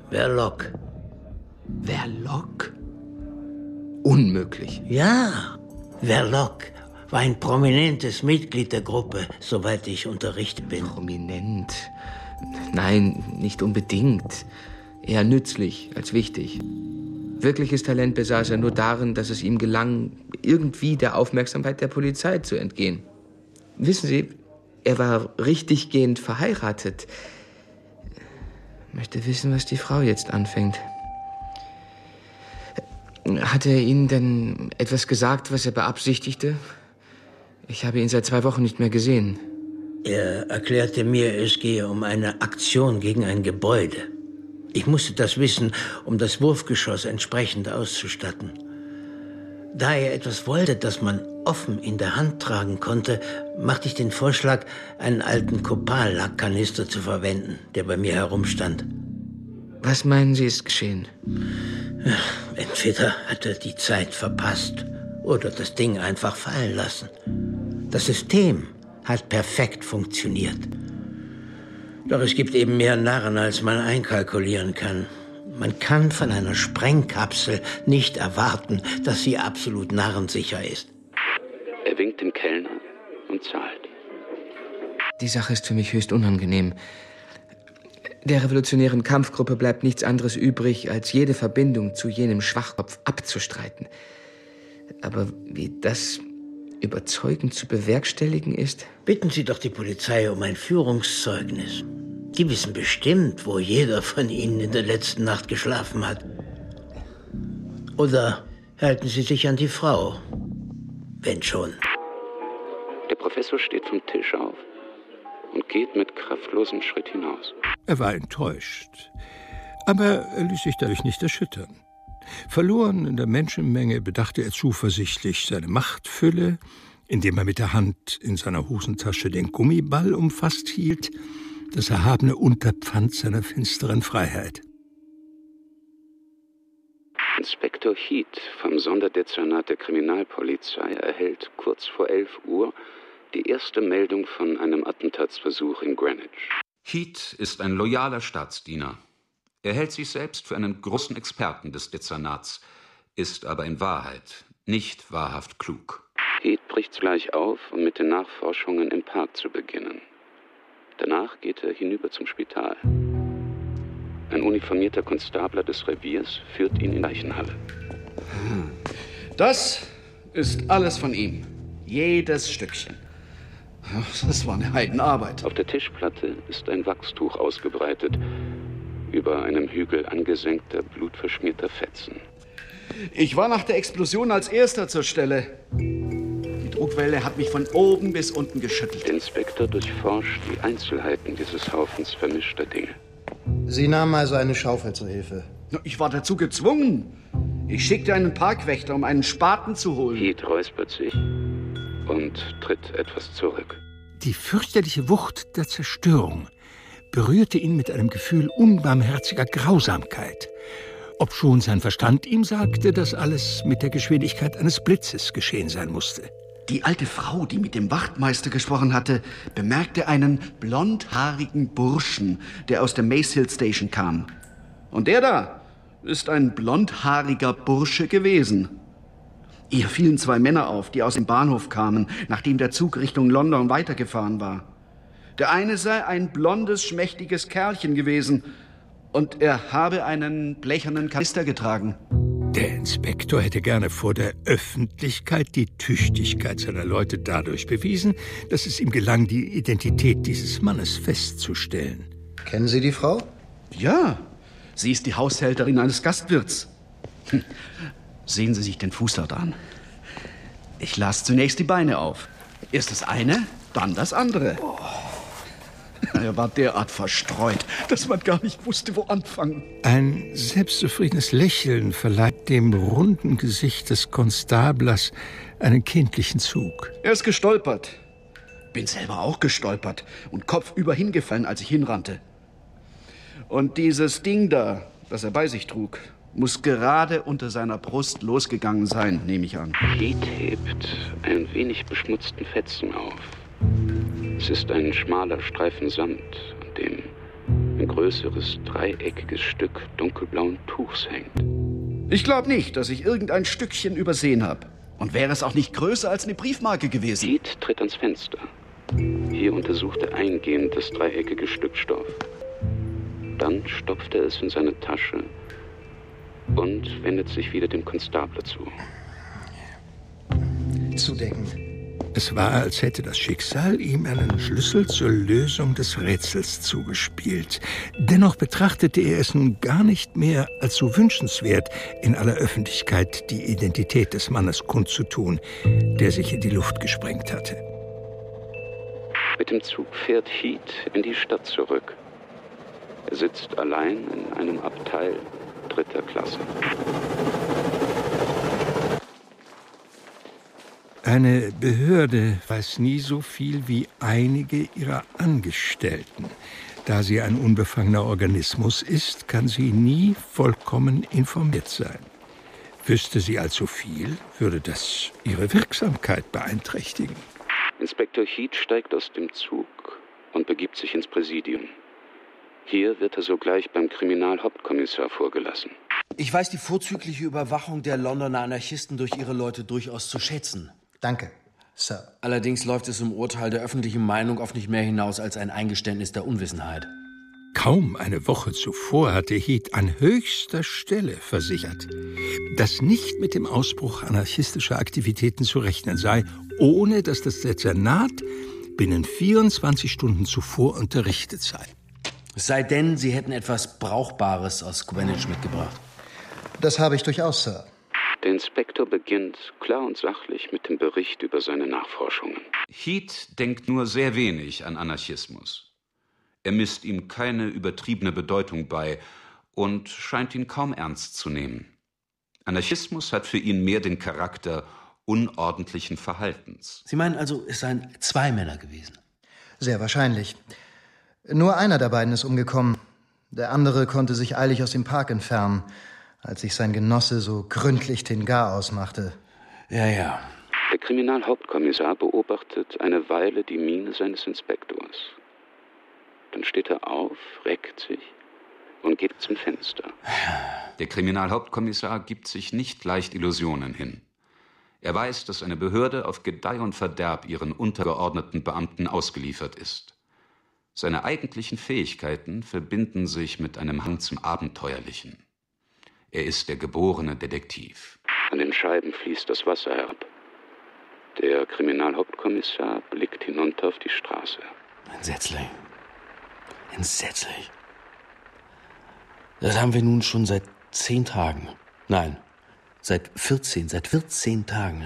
Verloc. Verloc? Unmöglich. Ja, Verloc war ein prominentes Mitglied der Gruppe, soweit ich unterrichtet bin. Prominent? Nein, nicht unbedingt. Eher nützlich als wichtig. Wirkliches Talent besaß er nur darin, dass es ihm gelang, irgendwie der Aufmerksamkeit der Polizei zu entgehen. Wissen Sie, er war richtiggehend verheiratet. Ich möchte wissen, was die Frau jetzt anfängt. Hat er Ihnen denn etwas gesagt, was er beabsichtigte? Ich habe ihn seit zwei Wochen nicht mehr gesehen. Er erklärte mir, es gehe um eine Aktion gegen ein Gebäude. Ich musste das wissen, um das Wurfgeschoss entsprechend auszustatten. Da er etwas wollte, das man offen in der Hand tragen konnte, machte ich den Vorschlag, einen alten Copal-Lackkanister zu verwenden, der bei mir herumstand. Was meinen Sie, ist geschehen? Entweder hat er die Zeit verpasst oder das Ding einfach fallen lassen. Das System hat perfekt funktioniert. Doch es gibt eben mehr Narren, als man einkalkulieren kann. Man kann von einer Sprengkapsel nicht erwarten, dass sie absolut narrensicher ist. Er winkt dem Kellner und zahlt. Die Sache ist für mich höchst unangenehm. Der revolutionären Kampfgruppe bleibt nichts anderes übrig, als jede Verbindung zu jenem Schwachkopf abzustreiten. Aber wie das überzeugend zu bewerkstelligen ist? Bitten Sie doch die Polizei um ein Führungszeugnis. Die wissen bestimmt, wo jeder von Ihnen in der letzten Nacht geschlafen hat. Oder halten Sie sich an die Frau, wenn schon. Der Professor steht vom Tisch auf und geht mit kraftlosem Schritt hinaus. Er war enttäuscht, aber er ließ sich dadurch nicht erschüttern. Verloren in der Menschenmenge bedachte er zuversichtlich seine Machtfülle, indem er mit der Hand in seiner Hosentasche den Gummiball umfasst hielt, das erhabene Unterpfand seiner finsteren Freiheit. Inspektor Heath vom Sonderdezernat der Kriminalpolizei erhält kurz vor elf Uhr die erste Meldung von einem Attentatsversuch in Greenwich. Heath ist ein loyaler Staatsdiener. Er hält sich selbst für einen großen Experten des Dezernats, ist aber in Wahrheit nicht wahrhaft klug. Heath bricht gleich auf, um mit den Nachforschungen im Park zu beginnen. Danach geht er hinüber zum Spital. Ein uniformierter Konstabler des Reviers führt ihn in die Leichenhalle. Das ist alles von ihm. Jedes Stückchen. Das war eine Heidenarbeit. Auf der Tischplatte ist ein Wachstuch ausgebreitet, über einem Hügel angesenkter, blutverschmierter Fetzen. Ich war nach der Explosion als Erster zur Stelle. Die Druckwelle hat mich von oben bis unten geschüttelt. Der Inspektor durchforscht die Einzelheiten dieses Haufens vermischter Dinge. Sie nahmen also eine Schaufel zur Hilfe? Ich war dazu gezwungen. Ich schickte einen Parkwächter, um einen Spaten zu holen. Heath räuspert sich und tritt etwas zurück. Die fürchterliche Wucht der Zerstörung berührte ihn mit einem Gefühl unbarmherziger Grausamkeit, obschon sein Verstand ihm sagte, dass alles mit der Geschwindigkeit eines Blitzes geschehen sein musste. Die alte Frau, die mit dem Wachtmeister gesprochen hatte, bemerkte einen blondhaarigen Burschen, der aus der Mace Hill Station kam. Und der da ist ein blondhaariger Bursche gewesen. Ihr fielen zwei Männer auf, die aus dem Bahnhof kamen, nachdem der Zug Richtung London weitergefahren war. Der eine sei ein blondes, schmächtiges Kerlchen gewesen und er habe einen blechernen Kanister getragen. Der Inspektor hätte gerne vor der Öffentlichkeit die Tüchtigkeit seiner Leute dadurch bewiesen, dass es ihm gelang, die Identität dieses Mannes festzustellen. Kennen Sie die Frau? Ja, sie ist die Haushälterin eines Gastwirts. Hm. Sehen Sie sich den Fuß dort an. Ich las zunächst die Beine auf. Erst das eine, dann das andere. Oh. Er war derart verstreut, dass man gar nicht wusste, wo anfangen. Ein selbstzufriedenes Lächeln verleiht dem runden Gesicht des Konstablers einen kindlichen Zug. Er ist gestolpert. Bin selber auch gestolpert und kopfüber hingefallen, als ich hinrannte. Und dieses Ding da, das er bei sich trug, muss gerade unter seiner Brust losgegangen sein, nehme ich an. Heath hebt einen wenig beschmutzten Fetzen auf. Es ist ein schmaler Streifen Samt, an dem ein größeres, dreieckiges Stück dunkelblauen Tuchs hängt. Ich glaube nicht, dass ich irgendein Stückchen übersehen habe. Und wäre es auch nicht größer als eine Briefmarke gewesen. Heath tritt ans Fenster. Hier untersucht er eingehend das dreieckige Stück Stoff. Dann stopft er es in seine Tasche und wendet sich wieder dem Konstabler zu. Zudecken. Es war, als hätte das Schicksal ihm einen Schlüssel zur Lösung des Rätsels zugespielt. Dennoch betrachtete er es nun gar nicht mehr als so wünschenswert, in aller Öffentlichkeit die Identität des Mannes kundzutun, der sich in die Luft gesprengt hatte. Mit dem Zug fährt Heath in die Stadt zurück. Er sitzt allein in einem Abteil dritter Klasse. Eine Behörde weiß nie so viel wie einige ihrer Angestellten. Da sie ein unbefangener Organismus ist, kann sie nie vollkommen informiert sein. Wüsste sie allzu viel, würde das ihre Wirksamkeit beeinträchtigen. Inspektor Heath steigt aus dem Zug und begibt sich ins Präsidium. Hier wird er sogleich beim Kriminalhauptkommissar vorgelassen. Ich weiß die vorzügliche Überwachung der Londoner Anarchisten durch ihre Leute durchaus zu schätzen. Danke, Sir. Allerdings läuft es im Urteil der öffentlichen Meinung auf nicht mehr hinaus als ein Eingeständnis der Unwissenheit. Kaum eine Woche zuvor hatte Heath an höchster Stelle versichert, dass nicht mit dem Ausbruch anarchistischer Aktivitäten zu rechnen sei, ohne dass das Dezernat binnen vierundzwanzig Stunden zuvor unterrichtet sei. Es sei denn, Sie hätten etwas Brauchbares aus Greenwich mitgebracht. Das habe ich durchaus, Sir. Der Inspektor beginnt klar und sachlich mit dem Bericht über seine Nachforschungen. Heath denkt nur sehr wenig an Anarchismus. Er misst ihm keine übertriebene Bedeutung bei und scheint ihn kaum ernst zu nehmen. Anarchismus hat für ihn mehr den Charakter unordentlichen Verhaltens. Sie meinen also, es seien zwei Männer gewesen? Sehr wahrscheinlich. Nur einer der beiden ist umgekommen. Der andere konnte sich eilig aus dem Park entfernen, als sich sein Genosse so gründlich den Garaus machte. Ja, ja. Der Kriminalhauptkommissar beobachtet eine Weile die Miene seines Inspektors. Dann steht er auf, reckt sich und geht zum Fenster. Der Kriminalhauptkommissar gibt sich nicht leicht Illusionen hin. Er weiß, dass eine Behörde auf Gedeih und Verderb ihren untergeordneten Beamten ausgeliefert ist. Seine eigentlichen Fähigkeiten verbinden sich mit einem Hang zum Abenteuerlichen. Er ist der geborene Detektiv. An den Scheiben fließt das Wasser herab. Der Kriminalhauptkommissar blickt hinunter auf die Straße. Entsetzlich. Entsetzlich. Das haben wir nun schon seit zehn Tagen. Nein, seit vierzehn, seit vierzehn Tagen.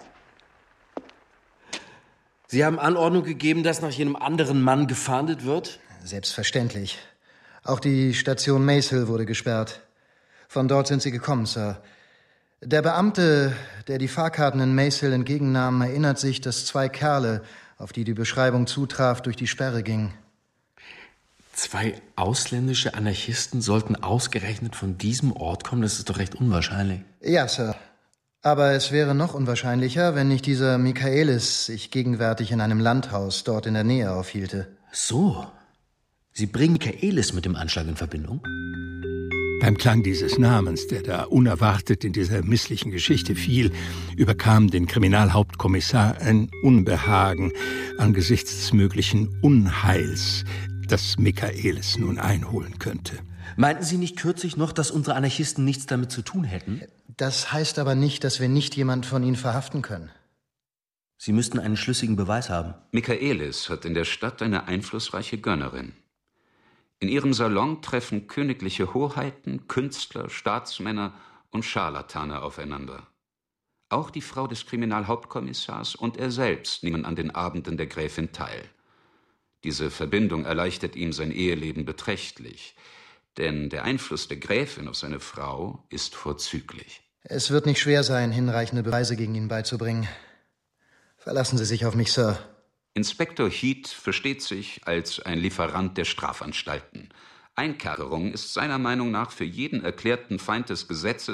Sie haben Anordnung gegeben, dass nach jenem anderen Mann gefahndet wird? Selbstverständlich. Auch die Station Maze Hill wurde gesperrt. Von dort sind Sie gekommen, Sir. Der Beamte, der die Fahrkarten in Maze Hill entgegennahm, erinnert sich, dass zwei Kerle, auf die die Beschreibung zutraf, durch die Sperre gingen. Zwei ausländische Anarchisten sollten ausgerechnet von diesem Ort kommen? Das ist doch recht unwahrscheinlich. Ja, Sir. Aber es wäre noch unwahrscheinlicher, wenn nicht dieser Michaelis sich gegenwärtig in einem Landhaus dort in der Nähe aufhielte. So. Sie bringen Michaelis mit dem Anschlag in Verbindung? Beim Klang dieses Namens, der da unerwartet in dieser misslichen Geschichte fiel, überkam den Kriminalhauptkommissar ein Unbehagen angesichts des möglichen Unheils, das Michaelis nun einholen könnte. Meinten Sie nicht kürzlich noch, dass unsere Anarchisten nichts damit zu tun hätten? Das heißt aber nicht, dass wir nicht jemand von ihnen verhaften können. Sie müssten einen schlüssigen Beweis haben. Michaelis hat in der Stadt eine einflussreiche Gönnerin. In ihrem Salon treffen königliche Hoheiten, Künstler, Staatsmänner und Scharlatane aufeinander. Auch die Frau des Kriminalhauptkommissars und er selbst nehmen an den Abenden der Gräfin teil. Diese Verbindung erleichtert ihm sein Eheleben beträchtlich, denn der Einfluss der Gräfin auf seine Frau ist vorzüglich. Es wird nicht schwer sein, hinreichende Beweise gegen ihn beizubringen. Verlassen Sie sich auf mich, Sir. Inspektor Heath versteht sich als ein Lieferant der Strafanstalten. Einkerkerung ist seiner Meinung nach für jeden erklärten Feind des Gesetzes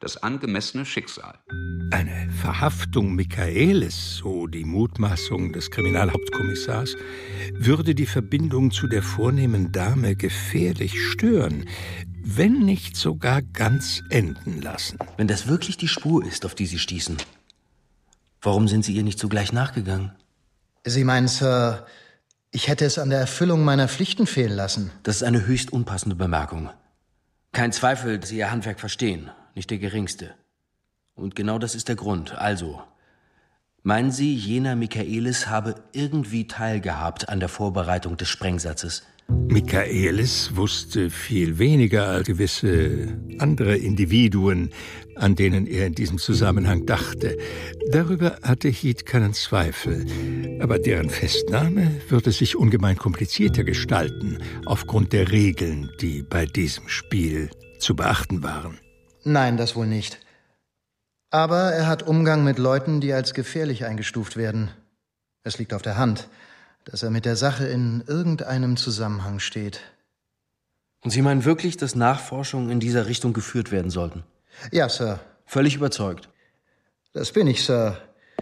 das angemessene Schicksal. Eine Verhaftung Michaelis, so die Mutmaßung des Kriminalhauptkommissars, würde die Verbindung zu der vornehmen Dame gefährlich stören, wenn nicht sogar ganz enden lassen. Wenn das wirklich die Spur ist, auf die Sie stießen, warum sind Sie ihr nicht sogleich nachgegangen? Sie meinen, Sir, ich hätte es an der Erfüllung meiner Pflichten fehlen lassen? Das ist eine höchst unpassende Bemerkung. Kein Zweifel, dass Sie Ihr Handwerk verstehen, nicht der geringste. Und genau das ist der Grund. Also, meinen Sie, jener Michaelis habe irgendwie teilgehabt an der Vorbereitung des Sprengsatzes? Michaelis wusste viel weniger als gewisse andere Individuen, an denen er in diesem Zusammenhang dachte. Darüber hatte Heath keinen Zweifel. Aber deren Festnahme würde sich ungemein komplizierter gestalten, aufgrund der Regeln, die bei diesem Spiel zu beachten waren. Nein, das wohl nicht. Aber er hat Umgang mit Leuten, die als gefährlich eingestuft werden. Es liegt auf der Hand, dass er mit der Sache in irgendeinem Zusammenhang steht. Und Sie meinen wirklich, dass Nachforschungen in dieser Richtung geführt werden sollten? Ja, Sir. Völlig überzeugt? Das bin ich, Sir.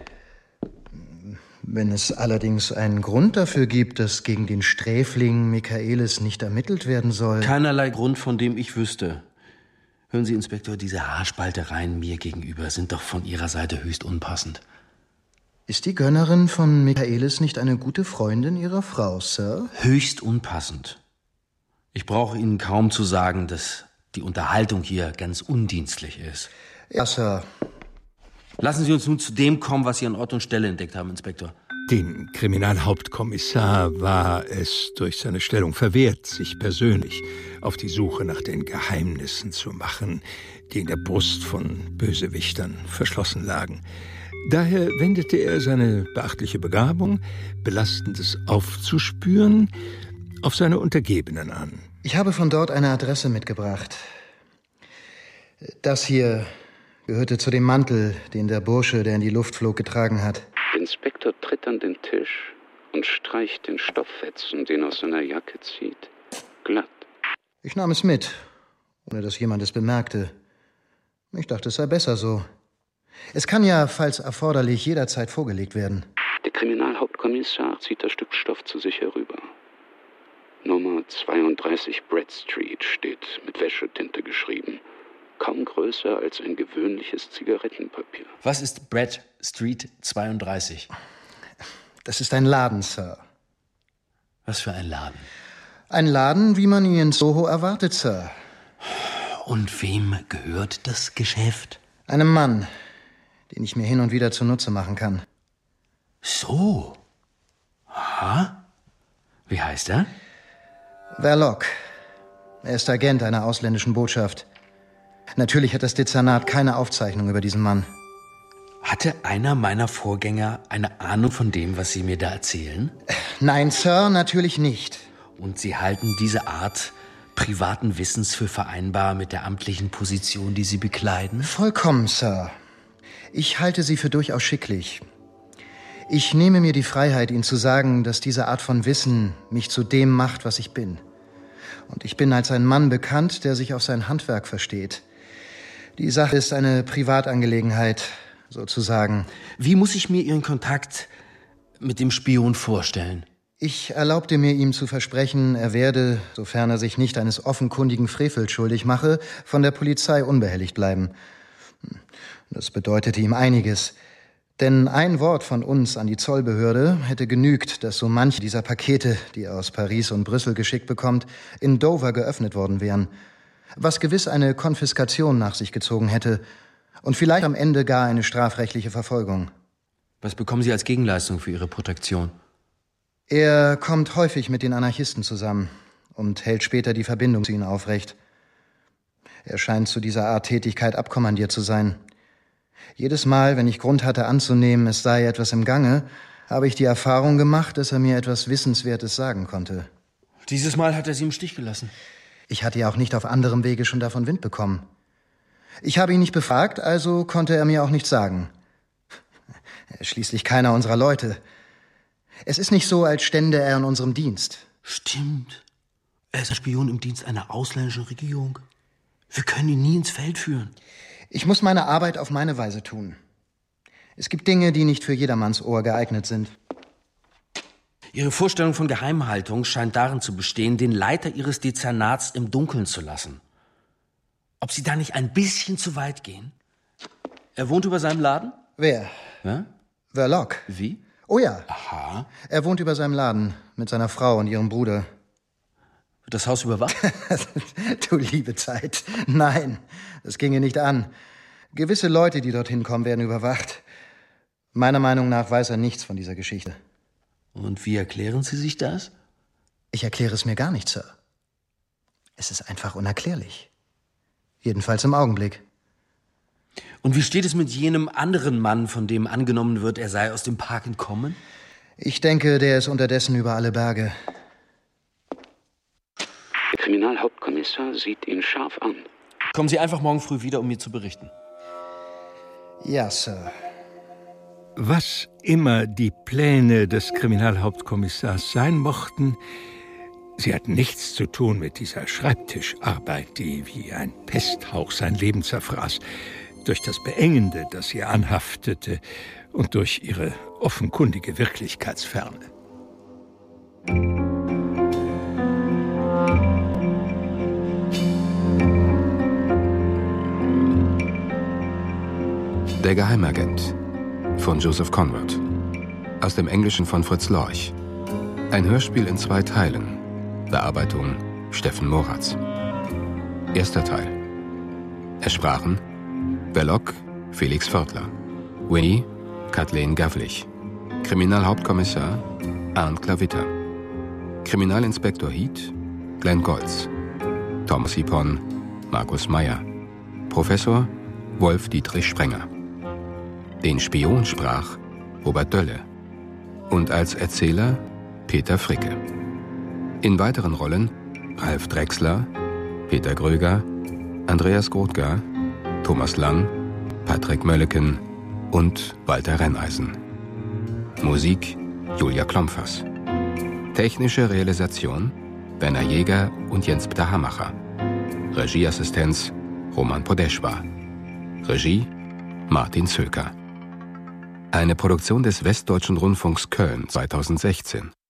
Wenn es allerdings einen Grund dafür gibt, dass gegen den Sträfling Michaelis nicht ermittelt werden soll... Keinerlei Grund, von dem ich wüsste. Hören Sie, Inspektor, diese Haarspaltereien mir gegenüber sind doch von Ihrer Seite höchst unpassend. Ist die Gönnerin von Michaelis nicht eine gute Freundin Ihrer Frau, Sir? Höchst unpassend. Ich brauche Ihnen kaum zu sagen, dass die Unterhaltung hier ganz undienstlich ist. Ja, Sir. Lassen Sie uns nun zu dem kommen, was Sie an Ort und Stelle entdeckt haben, Inspektor. Den Kriminalhauptkommissar war es durch seine Stellung verwehrt, sich persönlich auf die Suche nach den Geheimnissen zu machen, die in der Brust von Bösewichtern verschlossen lagen. Daher wendete er seine beachtliche Begabung, Belastendes aufzuspüren, auf seine Untergebenen an. Ich habe von dort eine Adresse mitgebracht. Das hier gehörte zu dem Mantel, den der Bursche, der in die Luft flog, getragen hat. Der Inspektor tritt an den Tisch und streicht den Stofffetzen, den er aus seiner Jacke zieht, glatt. Ich nahm es mit, ohne dass jemand es bemerkte. Ich dachte, es sei besser so. Es kann ja, falls erforderlich, jederzeit vorgelegt werden. Der Kriminalhauptkommissar zieht das Stück Stoff zu sich herüber. Nummer zweiunddreißig Brett Street steht mit Wäschetinte geschrieben. Kaum größer als ein gewöhnliches Zigarettenpapier. Was ist Brett Street zweiunddreißig? Das ist ein Laden, Sir. Was für ein Laden? Ein Laden, wie man ihn in Soho erwartet, Sir. Und wem gehört das Geschäft? Einem Mann, den ich mir hin und wieder zunutze machen kann. So. Aha. Wie heißt er? Verloc. Er ist Agent einer ausländischen Botschaft. Natürlich hat das Dezernat keine Aufzeichnung über diesen Mann. Hatte einer meiner Vorgänger eine Ahnung von dem, was Sie mir da erzählen? Nein, Sir, natürlich nicht. Und Sie halten diese Art privaten Wissens für vereinbar mit der amtlichen Position, die Sie bekleiden? Vollkommen, Sir. Ich halte sie für durchaus schicklich. Ich nehme mir die Freiheit, Ihnen zu sagen, dass diese Art von Wissen mich zu dem macht, was ich bin. Und ich bin als ein Mann bekannt, der sich auf sein Handwerk versteht. Die Sache ist eine Privatangelegenheit, sozusagen. Wie muss ich mir Ihren Kontakt mit dem Spion vorstellen? Ich erlaubte mir, ihm zu versprechen, er werde, sofern er sich nicht eines offenkundigen Frevels schuldig mache, von der Polizei unbehelligt bleiben. Das bedeutete ihm einiges. Denn ein Wort von uns an die Zollbehörde hätte genügt, dass so manche dieser Pakete, die er aus Paris und Brüssel geschickt bekommt, in Dover geöffnet worden wären. Was gewiss eine Konfiskation nach sich gezogen hätte und vielleicht am Ende gar eine strafrechtliche Verfolgung. Was bekommen Sie als Gegenleistung für Ihre Protektion? Er kommt häufig mit den Anarchisten zusammen und hält später die Verbindung zu ihnen aufrecht. Er scheint zu dieser Art Tätigkeit abkommandiert zu sein. Jedes Mal, wenn ich Grund hatte anzunehmen, es sei etwas im Gange, habe ich die Erfahrung gemacht, dass er mir etwas Wissenswertes sagen konnte. Dieses Mal hat er Sie im Stich gelassen. Ich hatte ja auch nicht auf anderem Wege schon davon Wind bekommen. Ich habe ihn nicht befragt, also konnte er mir auch nichts sagen. Er ist schließlich keiner unserer Leute. Es ist nicht so, als stände er in unserem Dienst. Stimmt. Er ist ein Spion im Dienst einer ausländischen Regierung. Wir können ihn nie ins Feld führen. Ich muss meine Arbeit auf meine Weise tun. Es gibt Dinge, die nicht für jedermanns Ohr geeignet sind. Ihre Vorstellung von Geheimhaltung scheint darin zu bestehen, den Leiter Ihres Dezernats im Dunkeln zu lassen. Ob Sie da nicht ein bisschen zu weit gehen? Er wohnt über seinem Laden? Wer? Ja? Verloc. Wie? Oh ja. Aha. Er wohnt über seinem Laden mit seiner Frau und ihrem Bruder. Wird das Haus überwacht? Du liebe Zeit. Nein, das ginge nicht an. Gewisse Leute, die dorthin kommen, werden überwacht. Meiner Meinung nach weiß er nichts von dieser Geschichte. Und wie erklären Sie sich das? Ich erkläre es mir gar nicht, Sir. Es ist einfach unerklärlich. Jedenfalls im Augenblick. Und wie steht es mit jenem anderen Mann, von dem angenommen wird, er sei aus dem Park entkommen? Ich denke, der ist unterdessen über alle Berge. Der Kriminalhauptkommissar sieht ihn scharf an. Kommen Sie einfach morgen früh wieder, um mir zu berichten. Ja, Sir. Was immer die Pläne des Kriminalhauptkommissars sein mochten, sie hatten nichts zu tun mit dieser Schreibtischarbeit, die wie ein Pesthauch sein Leben zerfraß, durch das Beengende, das ihr anhaftete, und durch ihre offenkundige Wirklichkeitsferne. Der Geheimagent von Joseph Conrad. Aus dem Englischen von Fritz Lorch. Ein Hörspiel in zwei Teilen. Bearbeitung Steffen Moratz. Erster Teil. Es sprachen Verloc, Felix Vörtler. Winnie, Kathleen Gavlich. Kriminalhauptkommissar, Arndt Klavitter. Kriminalinspektor Heath, Glenn Goltz. Thomas Hippon, Markus Meyer. Professor, Wolf Dietrich Sprenger. Den Spion sprach Robert Dölle und als Erzähler Peter Fricke. In weiteren Rollen Ralf Drechsler, Peter Gröger, Andreas Grothgar, Thomas Lang, Patrick Mölleken und Walter Renneisen. Musik Julia Klompfers. Technische Realisation Werner Jäger und Jens-Peter Hamacher. Regieassistenz Roman Podeschwa. Regie Martin Zöker. Eine Produktion des Westdeutschen Rundfunks Köln zweitausendsechzehn.